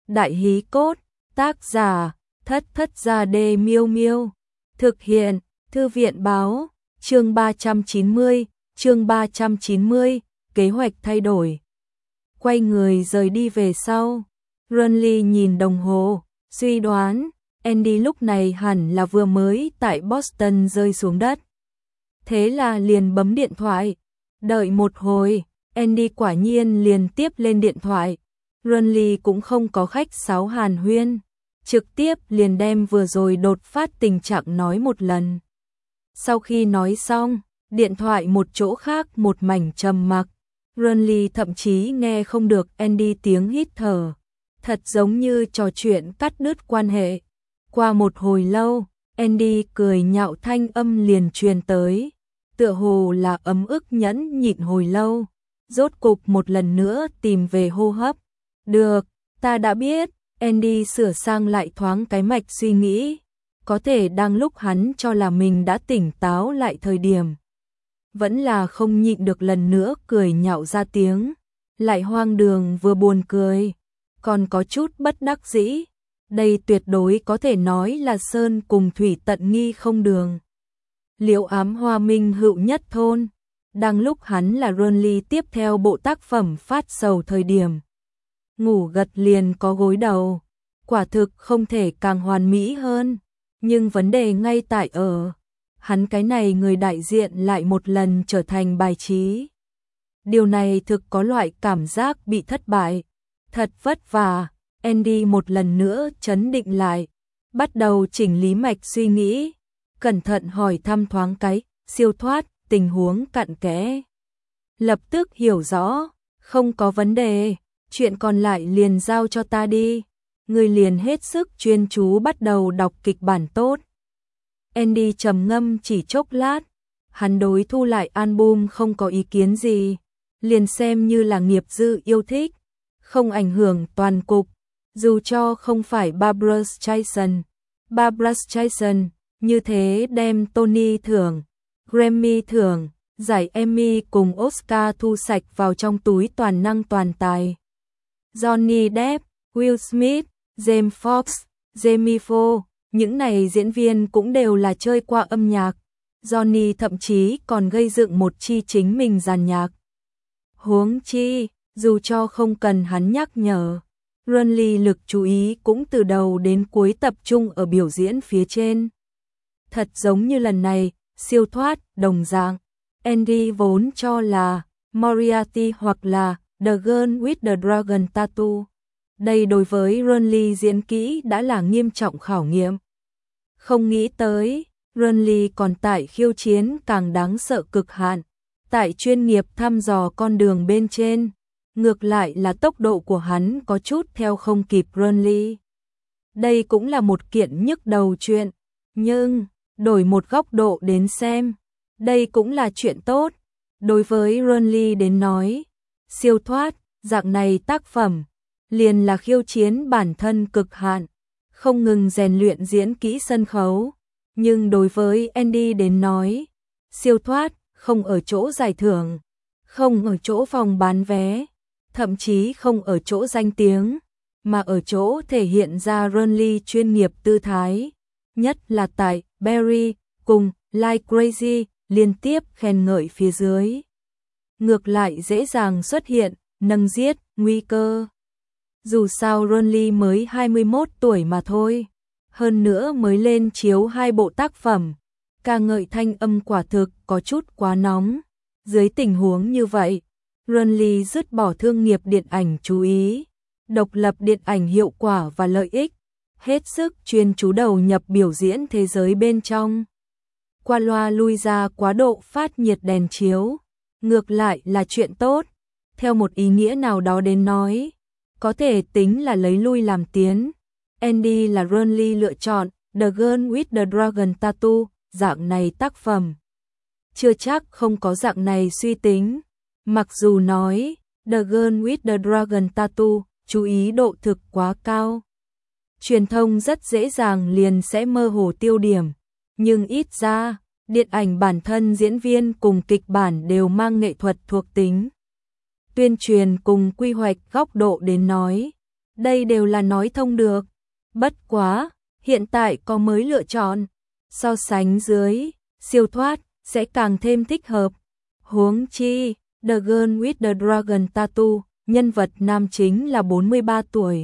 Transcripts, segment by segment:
Đại hí cốt, tác giả, Thất Thất Gia Đê Miêu Miêu. Thực hiện, Thư viện báo, chương 390, kế hoạch thay đổi. Quay người rời đi về sau. Renly nhìn đồng hồ, suy đoán, Andy lúc này hẳn là vừa mới tại Boston rơi xuống đất. Thế là liền bấm điện thoại. Đợi một hồi, Andy quả nhiên liền tiếp lên điện thoại. Renly cũng không có khách sáo hàn huyên, trực tiếp liền đem vừa rồi đột phát tình trạng nói một lần. Sau khi nói xong, điện thoại một chỗ khác một mảnh trầm mặc. Renly thậm chí nghe không được Andy tiếng hít thở, thật giống như trò chuyện cắt đứt quan hệ. Qua một hồi lâu, Andy cười nhạo thanh âm liền truyền tới, tựa hồ là ấm ức nhẫn nhịn hồi lâu, rốt cục một lần nữa tìm về hô hấp. Được, ta đã biết. Andy sửa sang lại thoáng cái mạch suy nghĩ, có thể đang lúc hắn cho là mình đã tỉnh táo lại thời điểm, vẫn là không nhịn được lần nữa cười nhạo ra tiếng, lại hoang đường vừa buồn cười, còn có chút bất đắc dĩ. Đây tuyệt đối có thể nói là sơn cùng thủy tận nghi không đường. Liễu ám hoa minh hữu nhất thôn. Đang lúc hắn là Renly tiếp theo bộ tác phẩm phát sầu thời điểm, ngủ gật liền có gối đầu, quả thực không thể càng hoàn mỹ hơn. Nhưng vấn đề ngay tại ở, hắn cái này người đại diện lại một lần trở thành bài trí. Điều này thực có loại cảm giác bị thất bại. Thật vất vả, Andy một lần nữa trấn định lại, bắt đầu chỉnh lý mạch suy nghĩ, cẩn thận hỏi thăm thoáng cái, siêu thoát, tình huống cặn kẽ. Lập tức hiểu rõ, không có vấn đề, chuyện còn lại liền giao cho ta đi. Người liền hết sức chuyên chú bắt đầu đọc kịch bản tốt. Andy trầm ngâm chỉ chốc lát, hắn đối thu lại album không có ý kiến gì, liền xem như là nghiệp dư yêu thích, không ảnh hưởng toàn cục. Dù cho không phải Barbra Streisand, như thế đem Tony thưởng, Grammy thưởng, giải Emmy cùng Oscar thu sạch vào trong túi toàn năng toàn tài. Johnny Depp, Will Smith, James Fox, Jamie Foxx, những này diễn viên cũng đều là chơi qua âm nhạc. Johnny thậm chí còn gây dựng một chi chính mình dàn nhạc. Huống chi, dù cho không cần hắn nhắc nhở, Renly lực chú ý cũng từ đầu đến cuối tập trung ở biểu diễn phía trên. Thật giống như lần này, siêu thoát, đồng dạng. Andy vốn cho là Moriarty hoặc là The Girl with the Dragon Tattoo. Đây đối với Renly diễn kỹ đã là nghiêm trọng khảo nghiệm. Không nghĩ tới, Renly còn tại khiêu chiến càng đáng sợ cực hạn. Tại chuyên nghiệp thăm dò con đường bên trên, ngược lại là tốc độ của hắn có chút theo không kịp Renly. Đây cũng là một kiện nhức đầu chuyện, nhưng đổi một góc độ đến xem, đây cũng là chuyện tốt. Đối với Renly đến nói, siêu thoát, dạng này tác phẩm, liền là khiêu chiến bản thân cực hạn, không ngừng rèn luyện diễn kỹ sân khấu. Nhưng đối với Andy đến nói, siêu thoát không ở chỗ giải thưởng, không ở chỗ phòng bán vé, thậm chí không ở chỗ danh tiếng, mà ở chỗ thể hiện ra Renly chuyên nghiệp tư thái. Nhất là tại Barry cùng Like Crazy liên tiếp khen ngợi phía dưới, ngược lại dễ dàng xuất hiện nâng giết nguy cơ. Dù sao Renly mới 21 tuổi mà thôi, hơn nữa mới lên chiếu 2 bộ tác phẩm, ca ngợi thanh âm quả thực có chút quá nóng. Dưới tình huống như vậy, Renly dứt bỏ thương nghiệp điện ảnh chú ý, độc lập điện ảnh hiệu quả và lợi ích, hết sức chuyên chú đầu nhập biểu diễn thế giới bên trong. Qua loa lui ra quá độ phát nhiệt đèn chiếu, ngược lại là chuyện tốt. Theo một ý nghĩa nào đó đến nói, có thể tính là lấy lui làm tiến. Andy là Renly lựa chọn The Girl with the Dragon Tattoo, dạng này tác phẩm. Chưa chắc không có dạng này suy tính. Mặc dù nói, The Girl with the Dragon Tattoo, chú ý độ thực quá cao. Truyền thông rất dễ dàng liền sẽ mơ hồ tiêu điểm. Nhưng ít ra, điện ảnh bản thân diễn viên cùng kịch bản đều mang nghệ thuật thuộc tính. Tuyên truyền cùng quy hoạch góc độ đến nói, đây đều là nói thông được. Bất quá, hiện tại có mới lựa chọn, so sánh dưới, siêu thoát sẽ càng thêm thích hợp. Huống chi, The Girl with the Dragon Tattoo, nhân vật nam chính là 43 tuổi.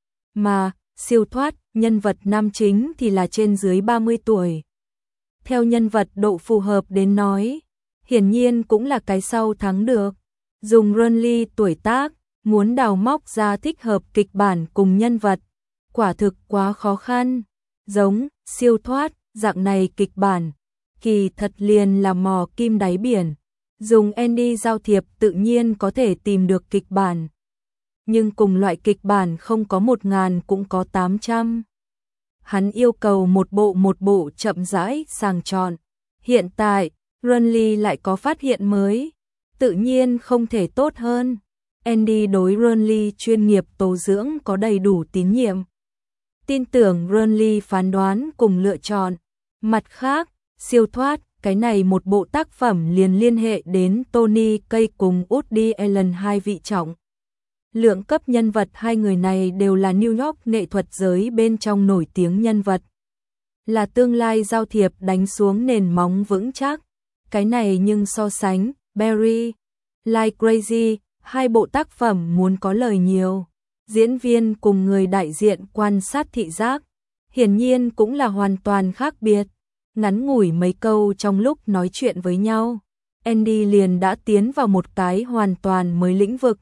Mà, siêu thoát, nhân vật nam chính thì là trên dưới 30 tuổi. Theo nhân vật độ phù hợp đến nói, hiển nhiên cũng là cái sau thắng được. Dùng Renly tuổi tác, muốn đào móc ra thích hợp kịch bản cùng nhân vật, quả thực quá khó khăn. Giống, siêu thoát, dạng này kịch bản, kỳ thật liền là mò kim đáy biển. Dùng Andy giao thiệp tự nhiên có thể tìm được kịch bản. Nhưng cùng loại kịch bản không có 1000 cũng có 800. Hắn yêu cầu một bộ chậm rãi sàng chọn. Hiện tại, Renly lại có phát hiện mới, tự nhiên không thể tốt hơn. Andy đối Renly chuyên nghiệp tố dưỡng có đầy đủ tín nhiệm. Tin tưởng Renly phán đoán cùng lựa chọn. Mặt khác, siêu thoát, cái này một bộ tác phẩm liền liên hệ đến Tony Kaye cùng Woody Allen hai vị trọng lượng cấp nhân vật. Hai người này đều là New York nghệ thuật giới bên trong nổi tiếng nhân vật. Là tương lai giao thiệp đánh xuống nền móng vững chắc. Cái này nhưng so sánh, Barry, Like Crazy, hai bộ tác phẩm muốn có lời nhiều. Diễn viên cùng người đại diện quan sát thị giác, hiển nhiên cũng là hoàn toàn khác biệt. Ngắn ngủi mấy câu trong lúc nói chuyện với nhau, Andy liền đã tiến vào một cái hoàn toàn mới lĩnh vực.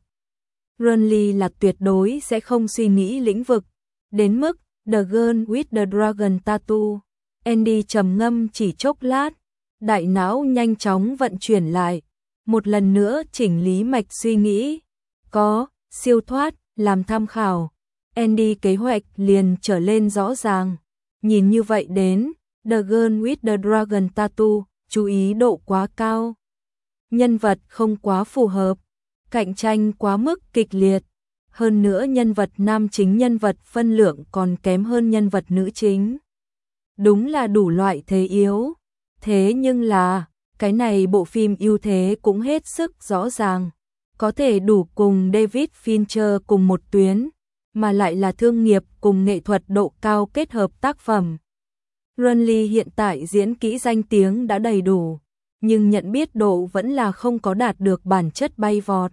Renly là tuyệt đối sẽ không suy nghĩ lĩnh vực, đến mức The Girl with the Dragon Tattoo. Andy trầm ngâm chỉ chốc lát, đại não nhanh chóng vận chuyển lại, một lần nữa chỉnh lý mạch suy nghĩ. Có, siêu thoát, làm tham khảo, Andy kế hoạch liền trở lên rõ ràng. Nhìn như vậy đến, The Girl with the Dragon Tattoo, chú ý độ quá cao. Nhân vật không quá phù hợp, cạnh tranh quá mức kịch liệt. Hơn nữa nhân vật nam chính nhân vật phân lượng còn kém hơn nhân vật nữ chính. Đúng là đủ loại thế yếu. Thế nhưng là, cái này bộ phim ưu thế cũng hết sức rõ ràng. Có thể đủ cùng David Fincher cùng một tuyến, mà lại là thương nghiệp cùng nghệ thuật độ cao kết hợp tác phẩm. Renly hiện tại diễn kỹ danh tiếng đã đầy đủ, nhưng nhận biết độ vẫn là không có đạt được bản chất bay vọt.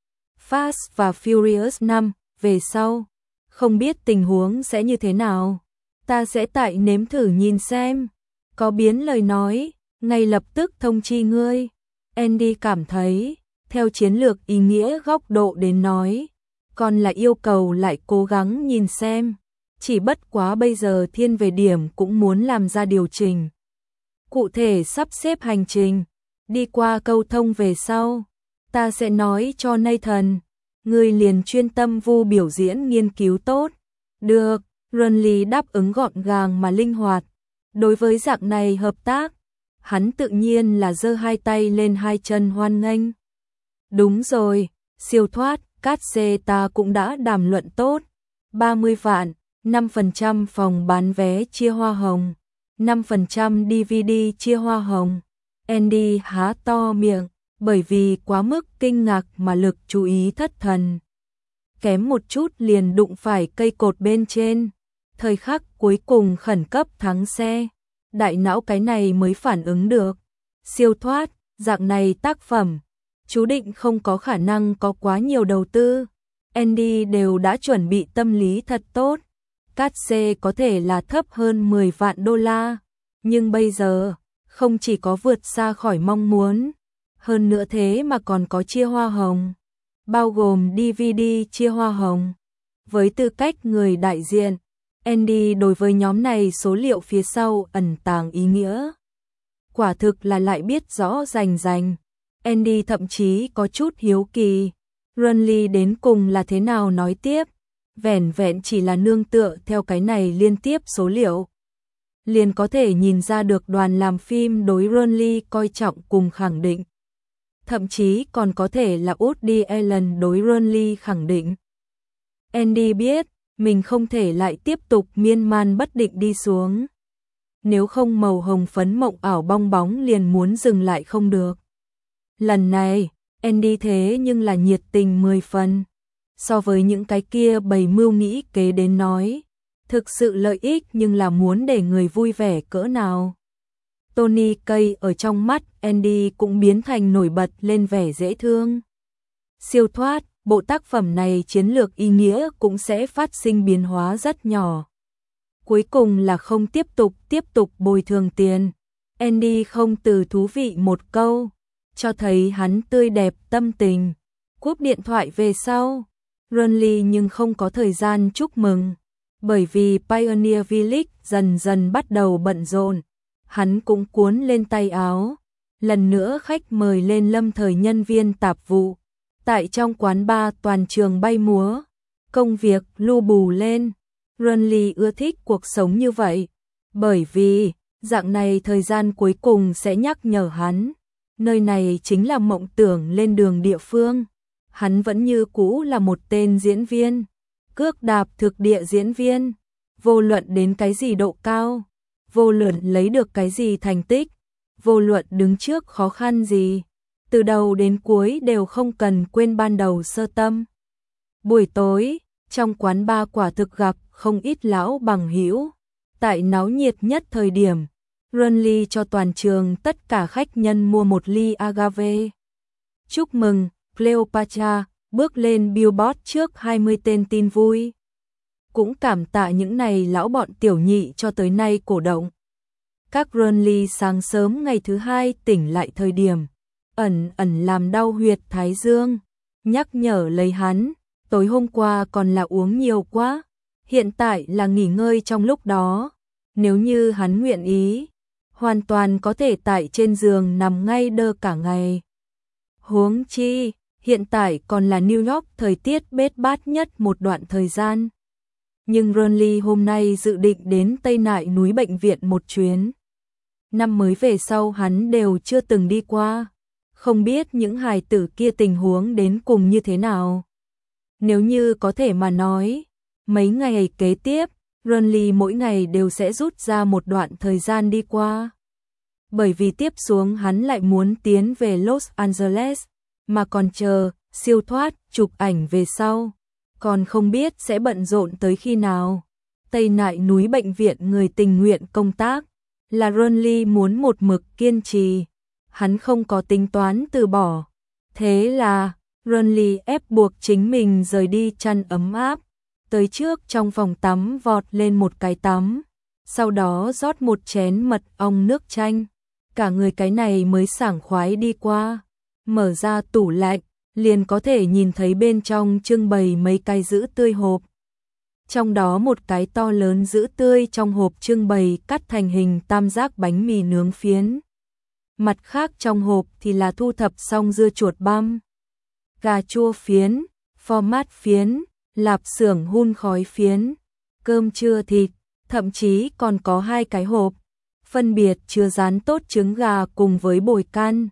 Fast và Furious 5, về sau, không biết tình huống sẽ như thế nào. Ta sẽ tại nếm thử nhìn xem. Có biến lời nói, ngay lập tức thông chi ngươi. Andy cảm thấy, theo chiến lược ý nghĩa góc độ đến nói, còn là yêu cầu lại cố gắng nhìn xem. Chỉ bất quá bây giờ thiên về điểm cũng muốn làm ra điều chỉnh. Cụ thể sắp xếp hành trình, đi qua câu thông về sau. Ta sẽ nói cho Nathan, ngươi liền chuyên tâm vu biểu diễn nghiên cứu tốt. Được, Renly đáp ứng gọn gàng mà linh hoạt. Đối với dạng này hợp tác, hắn tự nhiên là giơ hai tay lên hai chân hoan nghênh. Đúng rồi, siêu thoát, cát xê ta cũng đã đàm luận tốt. 30 vạn, 5% phòng bán vé chia hoa hồng, 5% DVD chia hoa hồng. Andy há to miệng, bởi vì quá mức kinh ngạc mà lực chú ý thất thần. Kém một chút liền đụng phải cây cột bên trên. Thời khắc cuối cùng khẩn cấp thắng xe. Đại não cái này mới phản ứng được. Siêu thoát, dạng này tác phẩm, chú định không có khả năng có quá nhiều đầu tư. Andy đều đã chuẩn bị tâm lý thật tốt. Cát xê có thể là thấp hơn 10 vạn đô la. Nhưng bây giờ, không chỉ có vượt xa khỏi mong muốn. Hơn nữa thế mà còn có chia hoa hồng. Bao gồm DVD chia hoa hồng. Với tư cách người đại diện, Andy đối với nhóm này số liệu phía sau ẩn tàng ý nghĩa. Quả thực là lại biết rõ rành rành. Andy thậm chí có chút hiếu kỳ. Renly đến cùng là thế nào nói tiếp. Vẻn vẹn chỉ là nương tựa theo cái này liên tiếp số liệu. Liền có thể nhìn ra được đoàn làm phim đối Renly coi trọng cùng khẳng định. Thậm chí còn có thể là Woody Allen đối Renly khẳng định. Andy biết, mình không thể lại tiếp tục miên man bất định đi xuống. Nếu không màu hồng phấn mộng ảo bong bóng liền muốn dừng lại không được. Lần này, Andy thế nhưng là nhiệt tình 10 phần. so với những cái kia bày mưu nghĩ kế đến nói, thực sự lợi ích nhưng là muốn để người vui vẻ cỡ nào. Tony Kaye ở trong mắt Andy cũng biến thành nổi bật lên vẻ dễ thương. Siêu thoát, bộ tác phẩm này chiến lược ý nghĩa cũng sẽ phát sinh biến hóa rất nhỏ. Cuối cùng là không tiếp tục bồi thường tiền. Andy không từ thú vị một câu, cho thấy hắn tươi đẹp tâm tình. Cúp điện thoại về sau, Renly nhưng không có thời gian chúc mừng, bởi vì Pioneer Village dần dần bắt đầu bận rộn. Hắn cũng cuốn lên tay áo. Lần nữa khách mời lên lâm thời nhân viên tạp vụ. Tại trong quán bar toàn trường bay múa, công việc lu bù lên. Renly ưa thích cuộc sống như vậy, bởi vì dạng này thời gian cuối cùng sẽ nhắc nhở hắn, nơi này chính là mộng tưởng lên đường địa phương. Hắn vẫn như cũ là một tên diễn viên, cước đạp thực địa diễn viên, vô luận đến cái gì độ cao, vô luận lấy được cái gì thành tích, vô luận đứng trước khó khăn gì, từ đầu đến cuối đều không cần quên ban đầu sơ tâm. Buổi tối, trong quán bar quả thực gặp không ít lão bằng hữu. Tại náo nhiệt nhất thời điểm, Renly cho toàn trường tất cả khách nhân mua một ly agave. Chúc mừng, Cleopatra, bước lên Billboard trước 20 tên tin vui. Cũng cảm tạ những này lão bọn tiểu nhị cho tới nay cổ động. Các Renly sáng sớm ngày thứ hai tỉnh lại thời điểm, ẩn làm đau huyệt thái dương, nhắc nhở lấy hắn, tối hôm qua còn là uống nhiều quá, hiện tại là nghỉ ngơi trong lúc đó, nếu như hắn nguyện ý, hoàn toàn có thể tại trên giường nằm ngay đơ cả ngày. Huống chi, hiện tại còn là New York thời tiết bết bát nhất một đoạn thời gian. Nhưng Renly hôm nay dự định đến Tây Nại núi bệnh viện một chuyến. Năm mới về sau hắn đều chưa từng đi qua, không biết những hài tử kia tình huống đến cùng như thế nào. Nếu như có thể mà nói, mấy ngày kế tiếp, Renly mỗi ngày đều sẽ rút ra một đoạn thời gian đi qua. Bởi vì tiếp xuống hắn lại muốn tiến về Los Angeles, mà còn chờ, siêu thoát, chụp ảnh về sau. Còn không biết sẽ bận rộn tới khi nào. Tây Nại núi bệnh viện người tình nguyện công tác, là Renly muốn một mực kiên trì. Hắn không có tính toán từ bỏ. Thế là, Renly ép buộc chính mình rời đi chăn ấm áp, tới trước trong phòng tắm vọt lên một cái tắm, sau đó rót một chén mật ong nước chanh. Cả người cái này mới sảng khoái đi qua, mở ra tủ lạnh, liền có thể nhìn thấy bên trong trưng bày mấy cái sữa tươi hộp. Trong đó một cái to lớn sữa tươi trong hộp trưng bày cắt thành hình tam giác bánh mì nướng phiến. Mặt khác trong hộp thì là thu thập xong dưa chuột băm, gà chua phiến, phô mát phiến, lạp xưởng hun khói phiến, cơm trưa thịt, thậm chí còn có 2 cái hộp, phân biệt chứa rán tốt trứng gà cùng với bồi căn,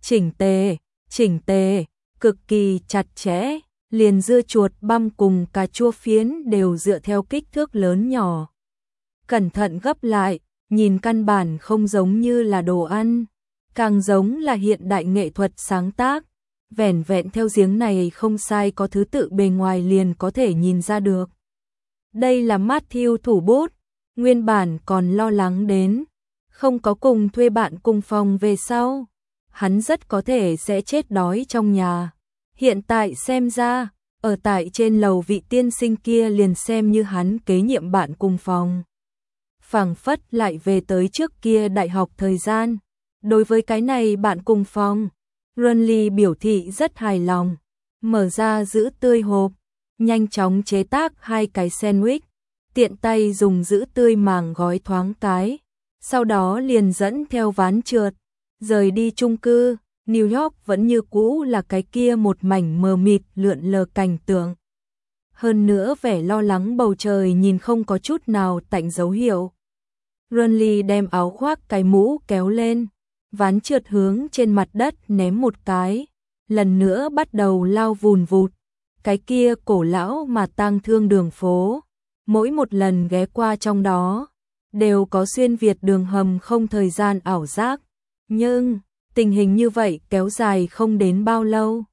chỉnh tề, cực kỳ chặt chẽ, liền dưa chuột băm cùng cà chua phiến đều dựa theo kích thước lớn nhỏ. Cẩn thận gấp lại, nhìn căn bản không giống như là đồ ăn, càng giống là hiện đại nghệ thuật sáng tác. Vẻn vẹn theo giếng này không sai có thứ tự bề ngoài liền có thể nhìn ra được. Đây là Matthew thủ bút, nguyên bản còn lo lắng đến, không có cùng thuê bạn cùng phòng về sau. Hắn rất có thể sẽ chết đói trong nhà. Hiện tại xem ra, ở tại trên lầu vị tiên sinh kia liền xem như hắn kế nhiệm bạn cùng phòng. Phảng phất lại về tới trước kia đại học thời gian. Đối với cái này bạn cùng phòng, Renly biểu thị rất hài lòng, mở ra sữa tươi hộp, nhanh chóng chế tác 2 cái sandwich, tiện tay dùng sữa tươi màng gói thoáng cái, sau đó liền dẫn theo ván trượt, rời đi chung cư. New York vẫn như cũ là cái kia một mảnh mờ mịt lượn lờ cảnh tượng. Hơn nữa vẻ lo lắng bầu trời nhìn không có chút nào tạnh dấu hiệu. Renly đem áo khoác cái mũ kéo lên, ván trượt hướng trên mặt đất ném một cái, lần nữa bắt đầu lao vùn vụt. Cái kia cổ lão mà tang thương đường phố, mỗi một lần ghé qua trong đó, đều có xuyên việt đường hầm không thời gian ảo giác. Nhưng, tình hình như vậy kéo dài không đến bao lâu.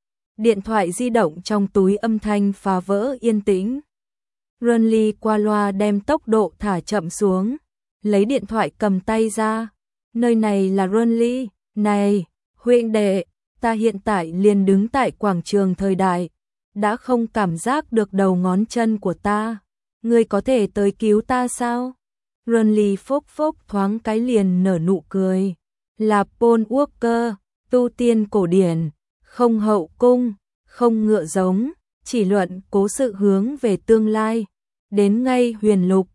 Điện thoại di động trong túi âm thanh phá vỡ yên tĩnh. Renly qua loa đem tốc độ thả chậm xuống, lấy điện thoại cầm tay ra. Nơi này là Renly, này, huynh đệ, ta hiện tại liền đứng tại quảng trường thời đại, đã không cảm giác được đầu ngón chân của ta. Ngươi có thể tới cứu ta sao? Renly phốc phốc thoáng cái liền nở nụ cười. Là Paul Walker, tu tiên cổ điển, không hậu cung, không ngựa giống, chỉ luận cố sự hướng về tương lai. Đến ngay huyền lục,